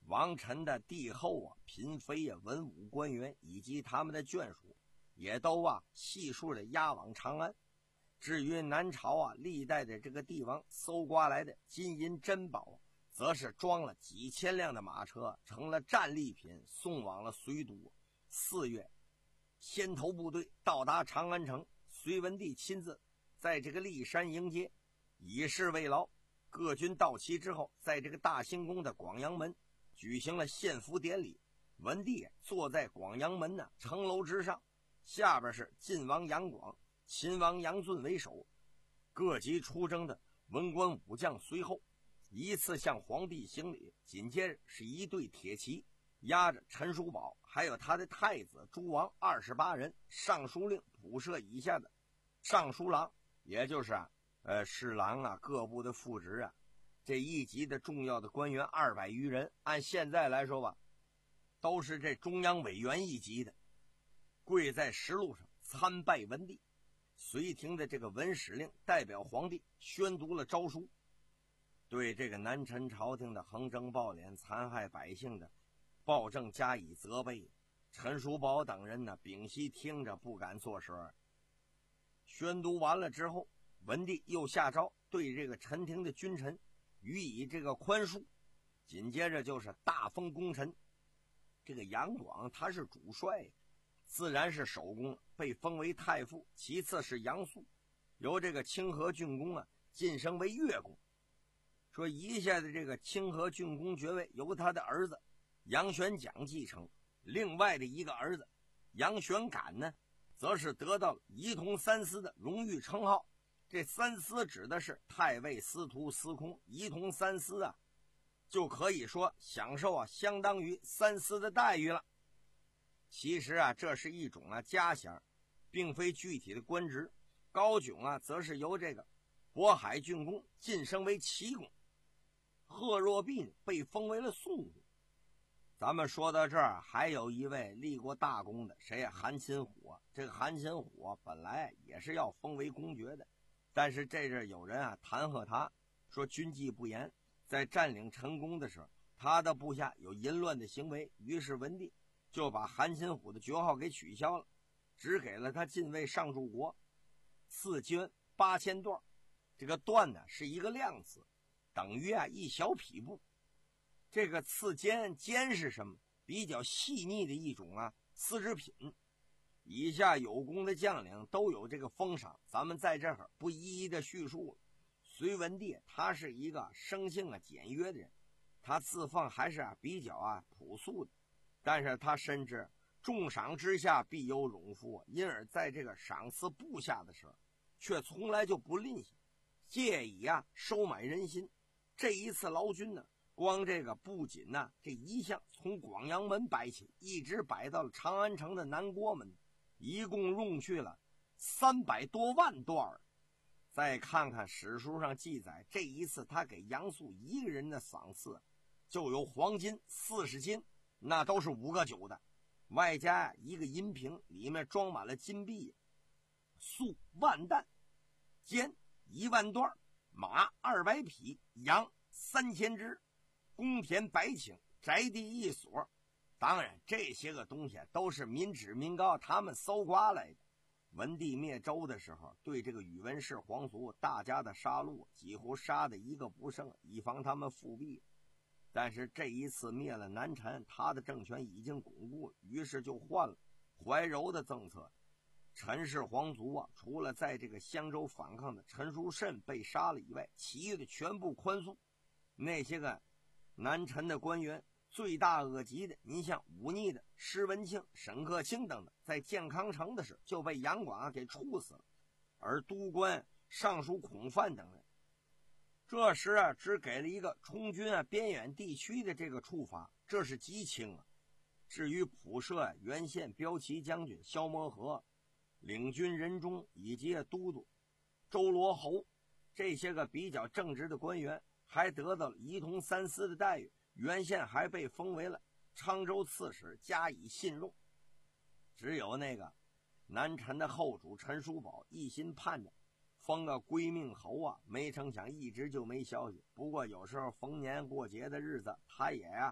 王臣的帝后啊、嫔妃啊、文武官员以及他们的眷属，也都啊悉数的押往长安。至于南朝啊历代的这个帝王搜刮来的金银珍宝，则是装了几千辆的马车，成了战利品，送往了绥都。四月，先头部队到达长安城，隋文帝亲自在这个骊山迎接，以示慰劳。各军到齐之后，在这个大兴宫的广阳门举行了献俘典礼。文帝坐在广阳门呢城楼之上，下边是晋王杨广、秦王杨俊为首，各级出征的文官武将随后，依次向皇帝行礼。紧接着是一队铁骑押着陈叔宝还有他的太子诸王二十八人，尚书令普设以下的尚书郎，也就是啊呃侍郎啊各部的副职啊，这一级的重要的官员二百余人，按现在来说吧，都是这中央委员一级的，跪在石路上参拜文帝。隋廷的这个文史令代表皇帝宣读了诏书，对这个南陈朝廷的横征暴敛、残害百姓的暴政加以责备。陈叔宝等人呢屏息听着，不敢作声。宣读完了之后，文帝又下诏对这个陈廷的君臣予以这个宽恕，紧接着就是大封功臣。这个杨广他是主帅，自然是首功，被封为太傅。其次是杨素，由这个清河郡公啊晋升为越公。说一下的这个清河郡公爵位由他的儿子杨玄讲继承，另外的一个儿子杨玄感呢，则是得到了仪同三司的荣誉称号。这三司指的是太尉、司徒、司空，仪同三司啊，就可以说享受啊相当于三司的待遇了。其实啊，这是一种啊嘉衔，并非具体的官职。高炯啊，则是由这个渤海郡公晋升为齐公，贺若弼被封为了宋公。咱们说到这儿，还有一位立过大功的，谁呀、啊？韩擒虎啊。这个韩擒虎啊，本来也是要封为公爵的，但是这阵有人啊弹劾他，说军纪不严，在占领陈宫的时候，他的部下有淫乱的行为，于是文帝就把韩擒虎的爵号给取消了，只给了他禁卫尚书国，赐捐八千段。这个段呢是一个量词，等于啊一小匹布。这个刺坚，坚是什么？比较细腻的一种啊丝织品。以下有功的将领都有这个封赏，咱们在这儿不一一的叙述了。隋文帝他是一个生性啊简约的人，他赐俸还是啊比较啊朴素的，但是他深知重赏之下必有荣夫，因而在这个赏赐部下的时候，却从来就不吝惜，借以啊收买人心。这一次劳军呢，光这个不仅呢、啊、这一项从广阳门摆起，一直摆到了长安城的南郭门，一共用去了三百多万段。再看看史书上记载，这一次他给杨素一个人的赏赐就有黄金四十斤，那都是五个九的，外加一个银瓶，里面装满了金币。粟万担，坚一万段，马二百匹，羊三千只，公田百顷，宅地一所。当然这些个东西都是民脂民膏他们搜刮来的。文帝灭周的时候，对这个宇文氏皇族大家的杀戮几乎杀的一个不剩，以防他们复辟。但是这一次灭了南陈，他的政权已经巩固，于是就换了怀柔的政策。陈氏皇族啊，除了在这个襄州反抗的陈叔慎被杀了以外，其余的全部宽恕。那些个南陈的官员罪大恶极的，您像忤逆的施文庆、沈克清等等，在建康城的时候就被杨广给处死了。而都官、尚书孔范等人，这时啊只给了一个充军啊边远地区的这个处罚，这是极轻啊。至于普设啊原县骠骑将军萧摩和、领军任忠以及都督周罗侯这些个比较正直的官员，还得到了仪同三司的待遇。原县还被封为了昌州刺史，加以信用。只有那个南陈的后主陈叔宝一心盼着封个归命侯啊，没成想一直就没消息。不过有时候逢年过节的日子，他也啊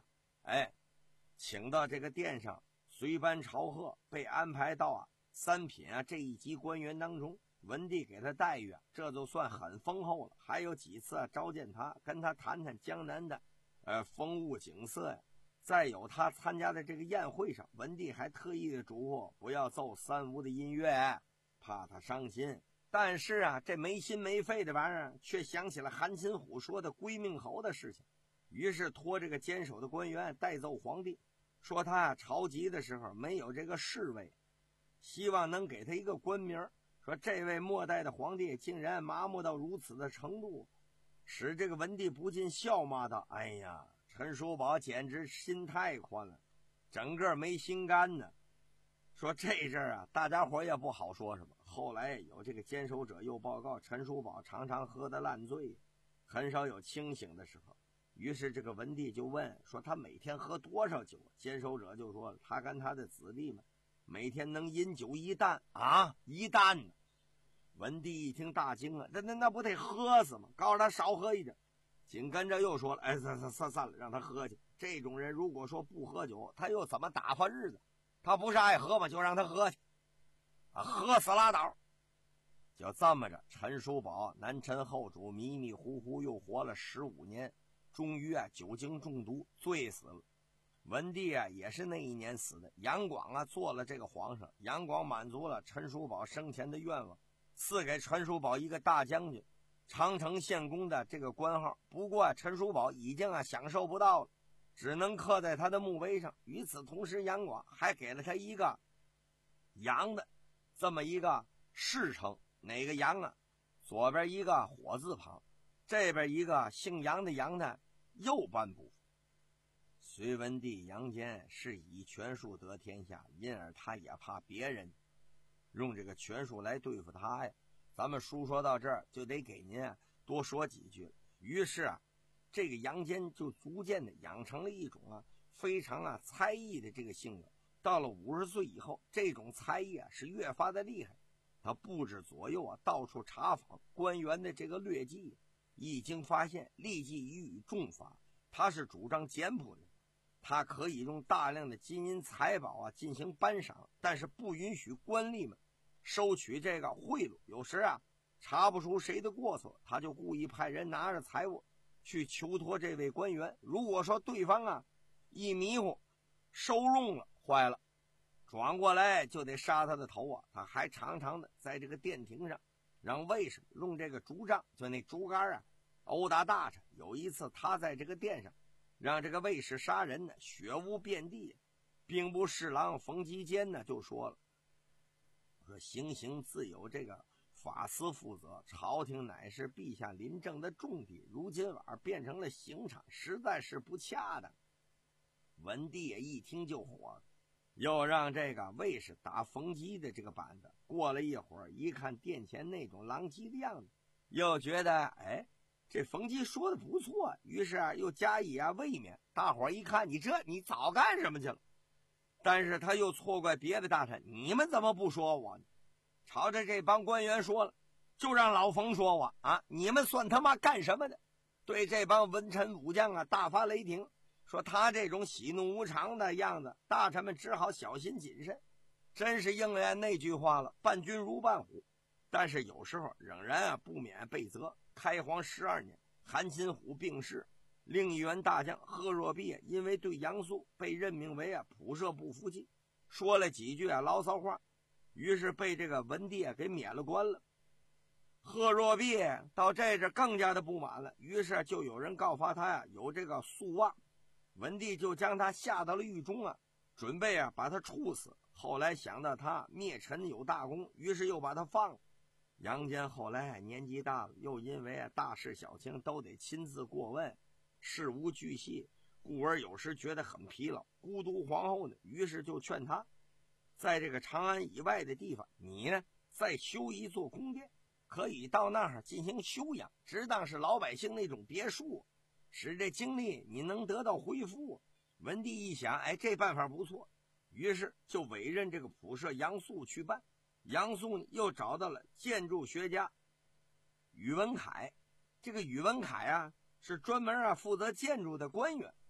哎，请到这个殿上随班朝贺，被安排到啊三品啊这一级官员当中。文帝给他待遇啊，这就算很丰厚了。还有几次啊召见他，跟他谈谈江南的呃风物景色呀。再有他参加的这个宴会上，文帝还特意的嘱咐不要奏三吴的音乐，怕他伤心。但是啊，这没心没肺的玩意儿，却想起了韩擒虎说的归命侯的事情，于是托这个坚守的官员代奏皇帝，说他啊朝集的时候没有这个侍卫，希望能给他一个官名。说这位末代的皇帝竟然麻木到如此的程度，使这个文帝不禁笑骂道：哎呀，陈叔宝简直心太宽了，整个没心肝呢。说这阵儿啊，大家伙也不好说什么。后来有这个坚守者又报告，陈叔宝常常喝得烂醉，很少有清醒的时候。于是这个文帝就问说他每天喝多少酒？坚守者就说他跟他的子弟们每天能饮酒一担啊，一担呢。文帝一听大惊啊，那那那不得喝死吗？告诉他少喝一点。紧跟着又说了，哎，算算算了，让他喝去。这种人如果说不喝酒，他又怎么打发日子？他不是爱喝吗？就让他喝去，啊，喝死拉倒。就这么着，陈叔宝南陈后主迷迷糊糊又活了十五年，终于啊酒精中毒醉死了。文帝啊也是那一年死的。杨广啊做了这个皇上，杨广满足了陈叔宝生前的愿望，赐给陈叔宝一个大将军、长城县公的这个官号。不过啊，陈叔宝已经啊享受不到了，只能刻在他的墓碑上。与此同时，杨广还给了他一个杨的这么一个谥称。哪个杨啊？左边一个火字旁，这边一个姓杨的杨的右半部分。隋文帝杨坚是以权术得天下，因而他也怕别人用这个权术来对付他呀。咱们书说到这儿，就得给您啊多说几句了。于是啊，这个杨坚就逐渐的养成了一种啊非常啊猜疑的这个性格。到了五十岁以后，这种猜疑啊是越发的厉害。他布置左右啊，到处查访官员的这个劣迹，一经发现，立即予以重罚。他是主张简朴的，他可以用大量的金银财宝啊进行颁赏，但是不允许官吏们收取这个贿赂。有时啊查不出谁的过错，他就故意派人拿着财物去求托这位官员。如果说对方啊一迷糊收用了，坏了，转过来就得杀他的头啊！他还常常的在这个殿庭上让卫士用这个竹杖，就那竹竿啊殴打大臣。有一次他在这个殿上让这个卫士杀人呢，血污遍地。兵部侍郎冯吉坚呢就说了，说行刑自有这个法司负责，朝廷乃是陛下临政的重地，如今晚变成了刑场，实在是不恰当。文帝也一听就火了，又让这个卫士打冯吉的这个板子。过了一会儿，一看殿前那种狼藉的样子，又觉得哎，这冯吉说的不错，于是啊又加以啊卫冕。大伙一看，你这你早干什么去了？但是他又错怪别的大臣，你们怎么不说我呢？朝着这帮官员说了，就让老冯说我啊，你们算他妈干什么的？对这帮文臣武将啊大发雷霆，说他这种喜怒无常的样子，大臣们只好小心谨慎。真是应验那句话了，伴君如伴虎。但是有时候仍然啊不免被责。开皇十二年，韩擒虎病逝，另一员大将贺若弼因为对杨素被任命为啊普射部副记，说了几句啊牢骚话，于是被这个文帝啊给免了官了。贺若弼到这阵更加的不满了，于是就有人告发他呀、啊、有这个诉妄。文帝就将他下到了狱中啊，准备啊把他处死。后来想到他灭陈有大功，于是又把他放了。杨坚后来年纪大了，又因为啊大事小情都得亲自过问，事无巨细，故而有时觉得很疲劳。孤独皇后呢，于是就劝他，在这个长安以外的地方，你呢再修一座宫殿，可以到那儿进行休养，只当是老百姓那种别墅，使这精力你能得到恢复。文帝一想，哎，这办法不错，于是就委任这个普射杨素去办。杨素又找到了建筑学家宇文恺，这个宇文恺啊是专门啊负责建筑的官员。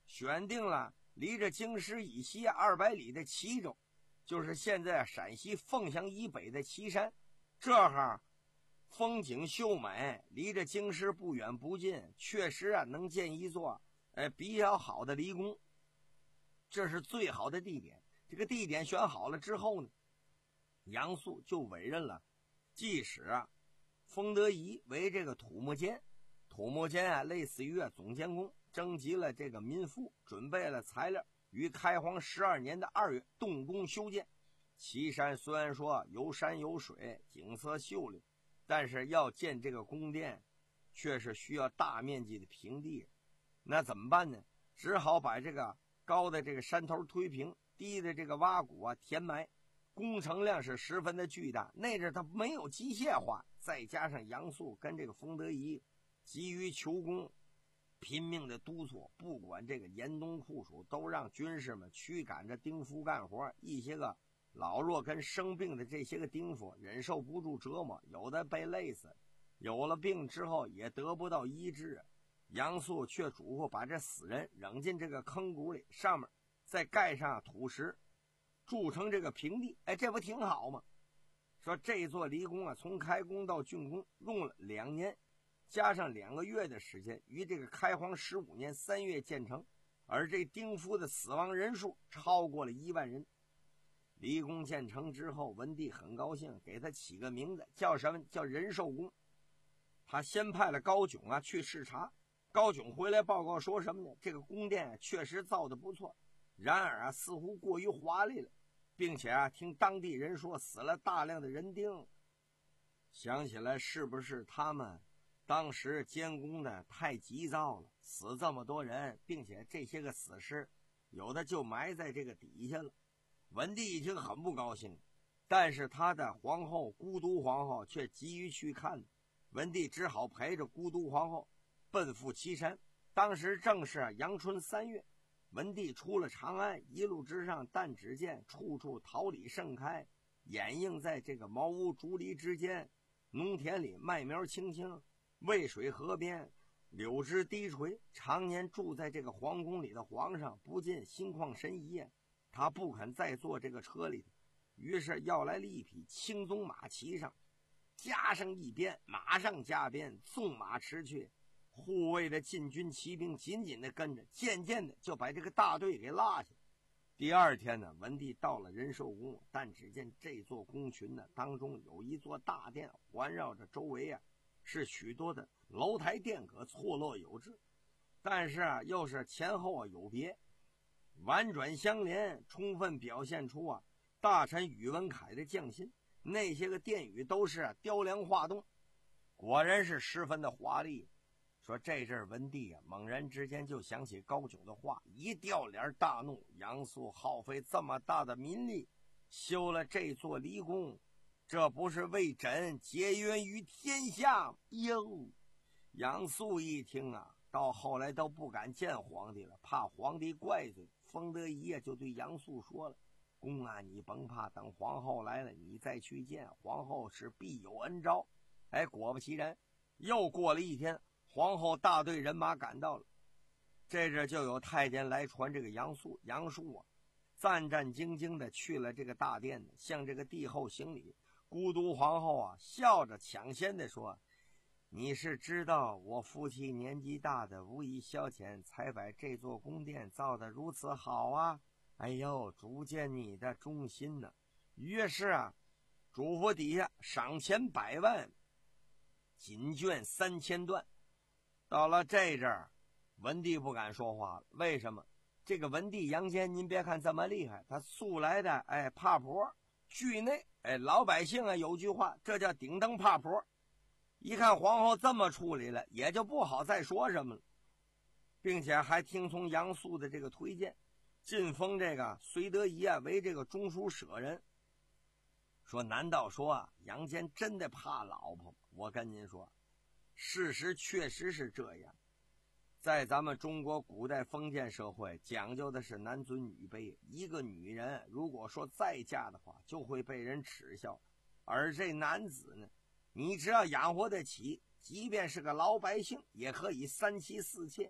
选定了离着京师以西二百里的齐州，就是现在陕西凤翔以北的岐山。这哈风景秀美，离着京师不远不近，确实啊能建一座哎比较好的离宫，这是最好的地点。这个地点选好了之后呢，杨素就委任了技使啊封德仪为这个土木监。土木监啊类似于啊总监工，征集了这个民夫，准备了材料，于开皇十二年的二月动工修建。岐山虽然说有山有水，景色秀丽，但是要建这个宫殿却是需要大面积的平地。那怎么办呢？只好把这个高的这个山头推平，低的这个洼谷啊填埋，工程量是十分的巨大。那阵它没有机械化，再加上杨素跟这个封德仪急于求功，拼命的督促，不管这个严冬酷暑，都让军士们驱赶着丁夫干活。一些个老弱跟生病的这些个丁夫忍受不住折磨，有的被累死，有了病之后也得不到医治。杨素却嘱咐把这死人扔进这个坑谷里，上面再盖上土石，筑成这个平地。哎，这不挺好吗？说这座离宫啊，从开工到竣工用了两年，加上两个月的时间，于这个开皇十五年三月建成。而这丁夫的死亡人数超过了一万人。离宫建成之后，文帝很高兴，给他起个名字，叫什么？叫仁寿宫。他先派了高炯啊去视察，高炯回来报告说什么呢？这个宫殿确实造得不错，然而啊似乎过于华丽了，并且啊听当地人说死了大量的人丁。想起来是不是他们当时监工的太急躁了，死这么多人，并且这些个死尸有的就埋在这个底下了。文帝一听很不高兴，但是他的皇后孤独皇后却急于去看，文帝只好陪着孤独皇后奔赴岐山。当时正是阳春三月，文帝出了长安，一路之上，但只见处处桃李盛开，掩映在这个茅屋竹篱之间，农田里麦苗青青，渭水河边柳枝低垂。常年住在这个皇宫里的皇上不禁心旷神怡，他不肯再坐这个车里，于是要来了一匹青鬃马骑上，加上一鞭，马上加鞭，纵马驰去。护卫的禁军骑兵紧紧的跟着，渐渐的就把这个大队给落下。第二天呢，文帝到了仁寿宫，但只见这座宫群呢当中有一座大殿，环绕着周围啊是许多的楼台殿阁，错落有致，但是啊又是前后啊有别，婉转相连，充分表现出啊大臣宇文恺的匠心。那些个殿宇都是啊雕梁画栋，果然是十分的华丽。说这阵文帝啊猛然之间就想起高炯的话，一掉脸大怒，杨素耗费这么大的民力修了这座离宫，这不是为朕节约于天下哟。杨素一听啊，到后来都不敢见皇帝了，怕皇帝怪罪。封德仪啊就对杨素说了，公啊你甭怕，等皇后来了你再去见，皇后是必有恩招。哎，果不其然，又过了一天，皇后大队人马赶到了。这阵就有太监来传这个杨素，杨素啊战战兢兢的去了这个大殿，向这个帝后行礼。孤独皇后啊笑着抢先的说，你是知道我夫妻年纪大的无以消遣，才把这座宫殿造得如此好啊。哎呦，足见你的忠心呢、啊。于是啊嘱咐底下赏钱百万，锦绢三千段。到了这阵儿，文帝不敢说话了。为什么？这个文帝杨坚，您别看这么厉害，他素来的哎怕婆，剧内哎老百姓啊有句话，这叫顶灯怕婆。一看皇后这么处理了，也就不好再说什么了，并且还听从杨素的这个推荐，晋封这个隋德仪啊为这个中书舍人。说难道说啊杨坚真的怕老婆？我跟您说，事实确实是这样。在咱们中国古代封建社会，讲究的是男尊女卑，一个女人如果说再嫁的话，就会被人耻笑，而这男子呢，你只要养活得起，即便是个老百姓也可以三妻四妾。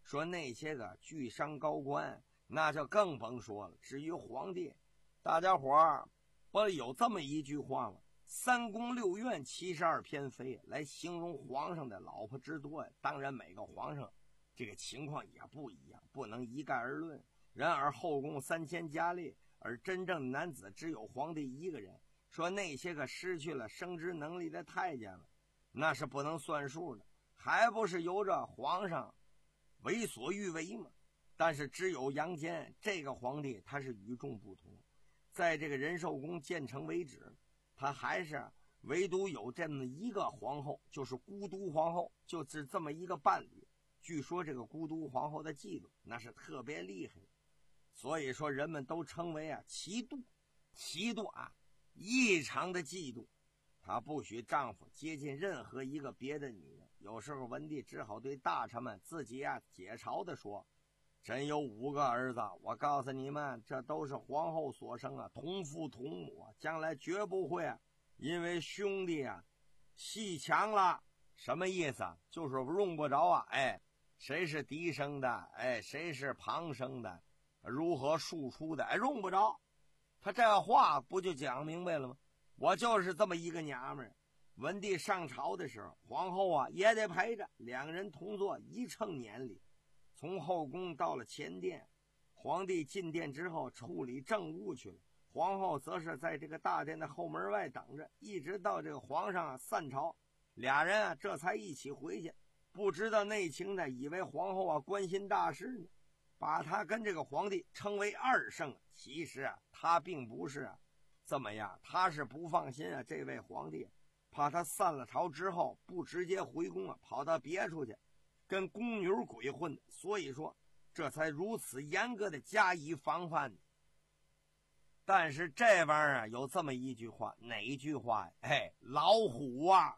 说那些个巨商高官，那就更甭说了。至于皇帝，大家伙儿不有这么一句话吗？三宫六院七十二偏妃，来形容皇上的老婆之多。当然每个皇上这个情况也不一样，不能一概而论。然而后宫三千佳丽，而真正的男子只有皇帝一个人。说那些个失去了生殖能力的太监们，那是不能算数的，还不是由着皇上为所欲为吗？但是只有杨坚这个皇帝，他是与众不同。在这个仁寿宫建成为止，他还是唯独有这么一个皇后，就是孤独皇后，就是这么一个伴侣。据说这个孤独皇后的嫉妒那是特别厉害的，所以说人们都称为啊嫉妒，嫉妒啊异常的嫉妒。她不许丈夫接近任何一个别的女人。有时候文帝只好对大臣们自己啊解嘲的说，真有五个儿子，我告诉你们，这都是皇后所生啊，同父同母，将来绝不会啊因为兄弟啊戏强了。什么意思啊？就是用不着啊哎谁是嫡生的，哎谁是旁生的，如何庶出的，哎用不着。他这话不就讲明白了吗？我就是这么一个娘们儿。文帝上朝的时候，皇后啊也得陪着，两人同坐一乘辇里。从后宫到了前殿，皇帝进殿之后处理政务去了，皇后则是在这个大殿的后门外等着，一直到这个皇上、啊、散朝，俩人啊这才一起回去。不知道内情的，以为皇后啊关心大事呢，把他跟这个皇帝称为二圣。其实啊他并不是啊这么样，他是不放心啊这位皇帝，怕他散了朝之后不直接回宫啊，跑到别处去跟宫女鬼混，所以说这才如此严格的加以防范。但是这玩意儿啊有这么一句话，哪一句话呀？哎，老虎啊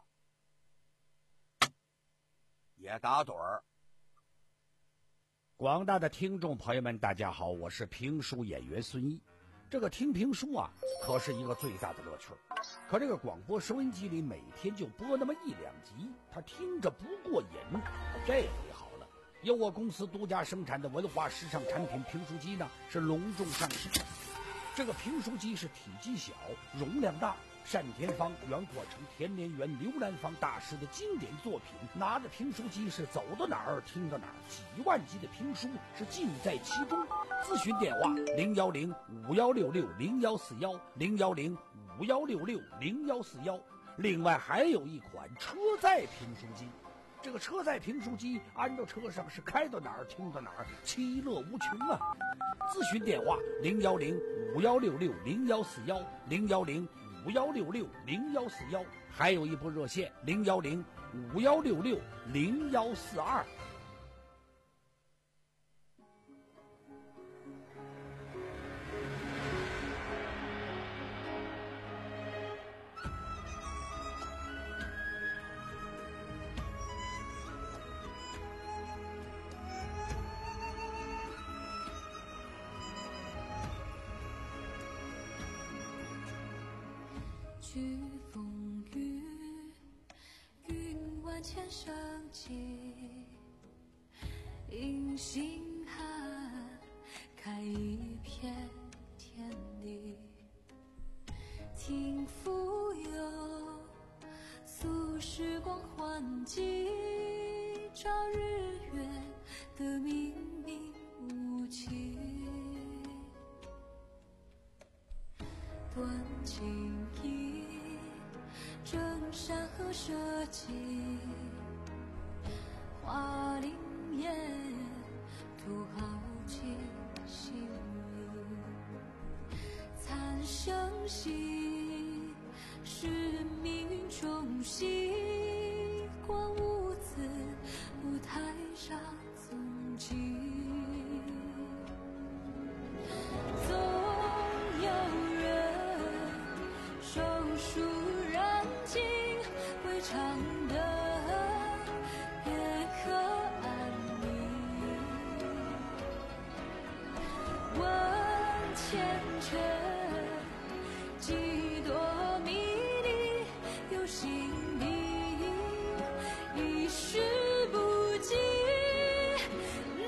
也打盹儿。 广大的听众朋友们大家好，我是评书演员孙一。这个听评书啊可是一个最大的乐趣，可这个广播收音机里每天就播那么一两集，他听着不过瘾。这回好了，由我公司独家生产的文化时尚产品评书机呢是隆重上市。这个评书机是体积小，容量大，单田芳、袁阔成、田连元、刘兰芳大师的经典作品，拿着评书机是走到哪儿听到哪儿，几万集的评书是尽在其中。咨询电话零幺零五幺六六零幺四幺零幺零五幺六六零幺四幺。另外还有一款车载评书机，这个车载评书机安到车上是开到哪儿听到哪儿，其乐无穷啊！咨询电话零幺零五幺六六零幺四幺零幺零五幺六六零幺四幺，还有一部热线零幺零五幺六六零幺四二。 飓风雨，云万千生机，迎星汉，开一片天地。听蜉蝣，诉时光幻迹，照日月的明明无期。断情意，征山河社稷，华林烟，土豪气心意。残生息，是命运中戏，观无字，舞台上踪迹。总有手书燃尽未尝的也可安宁。问前尘几多迷离，有心底一时不羁。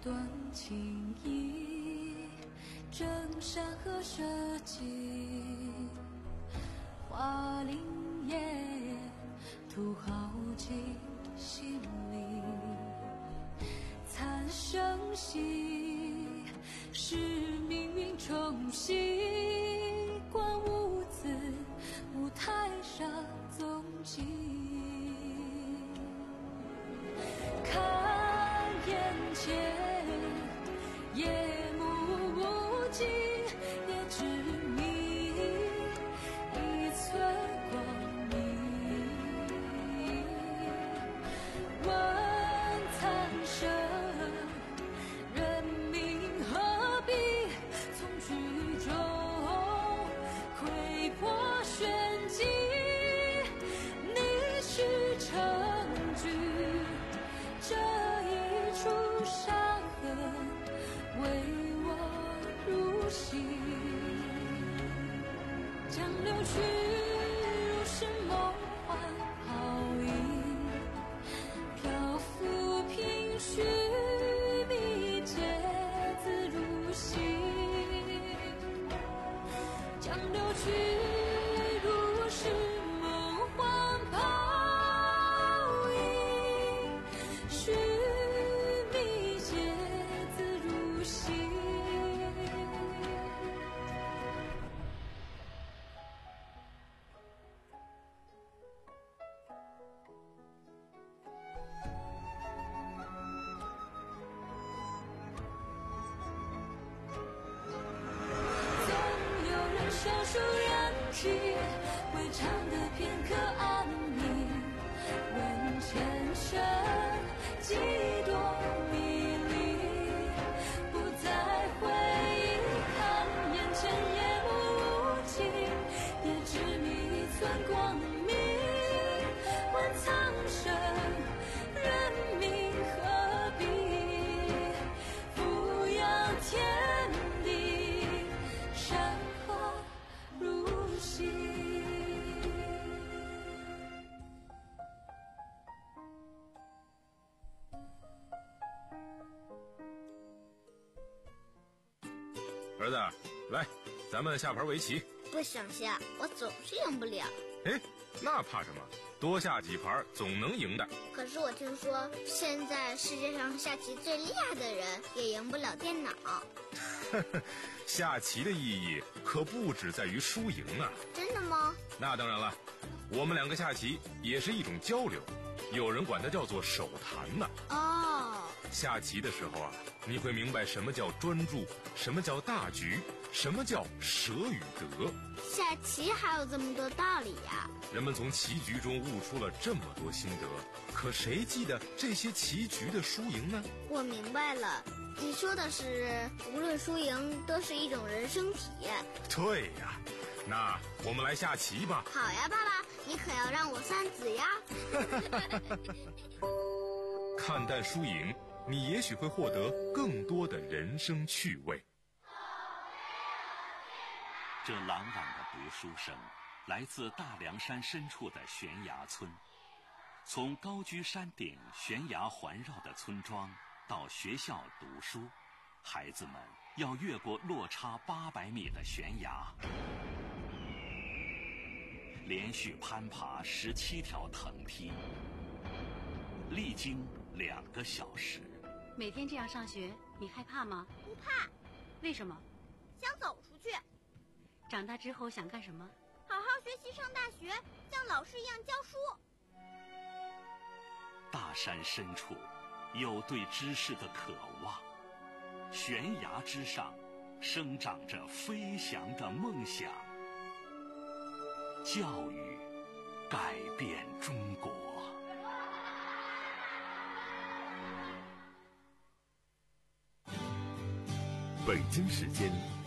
段情谊，正山河社稷，花林叶土豪记心里，惨生息是命运冲洗，观无字舞台上踪迹，看眼前夜幕无际，也只迷一寸光明，问苍生人民何必从剧中窥破玄机，你是成局，这一出伤痕为我入心，江流去如是梦幻泡影，漂浮凭虚迷皆自如心，江流去如是梦幻泡影，虚迷皆自如心。总有人手书人迹，会唱得片刻安宁，问前生几多迷离，不再回忆，看眼前夜幕无尽，也只迷一寸光明，问苍生人民何必俯仰天地，山河如洗。 儿子，来，咱们下盘围棋。 不想下，我总是赢不了。 哎，那怕什么？多下几盘总能赢的。 可是我听说，现在世界上下棋最厉害的人也赢不了电脑。 下棋的意义可不只在于输赢啊。 真的吗？ 那当然了，我们两个下棋也是一种交流，有人管它叫做手谈呢。 哦， 下棋的时候啊，你会明白什么叫专注，什么叫大局，什么叫舍与得。 下棋还有这么多道理呀！ 人们从棋局中悟出了这么多心得，可谁记得这些棋局的输赢呢？ 我明白了，你说的是无论输赢都是一种人生体验。 对呀，那我们来下棋吧。 好呀，爸爸，你可要让我三子呀。 看淡输赢，你也许会获得更多的人生趣味。 这朗朗的读书声来自大凉山深处的悬崖村。从高居山顶、悬崖环绕的村庄到学校读书，孩子们要越过落差八百米的悬崖，连续攀爬十七条藤梯，历经两个小时。 每天这样上学，你害怕吗？ 不怕。 为什么？ 想走出去。 长大之后想干什么？ 好好学习，上大学，像老师一样教书。 大山深处有对知识的渴望，悬崖之上生长着飞翔的梦想。教育改变中国。 北京时间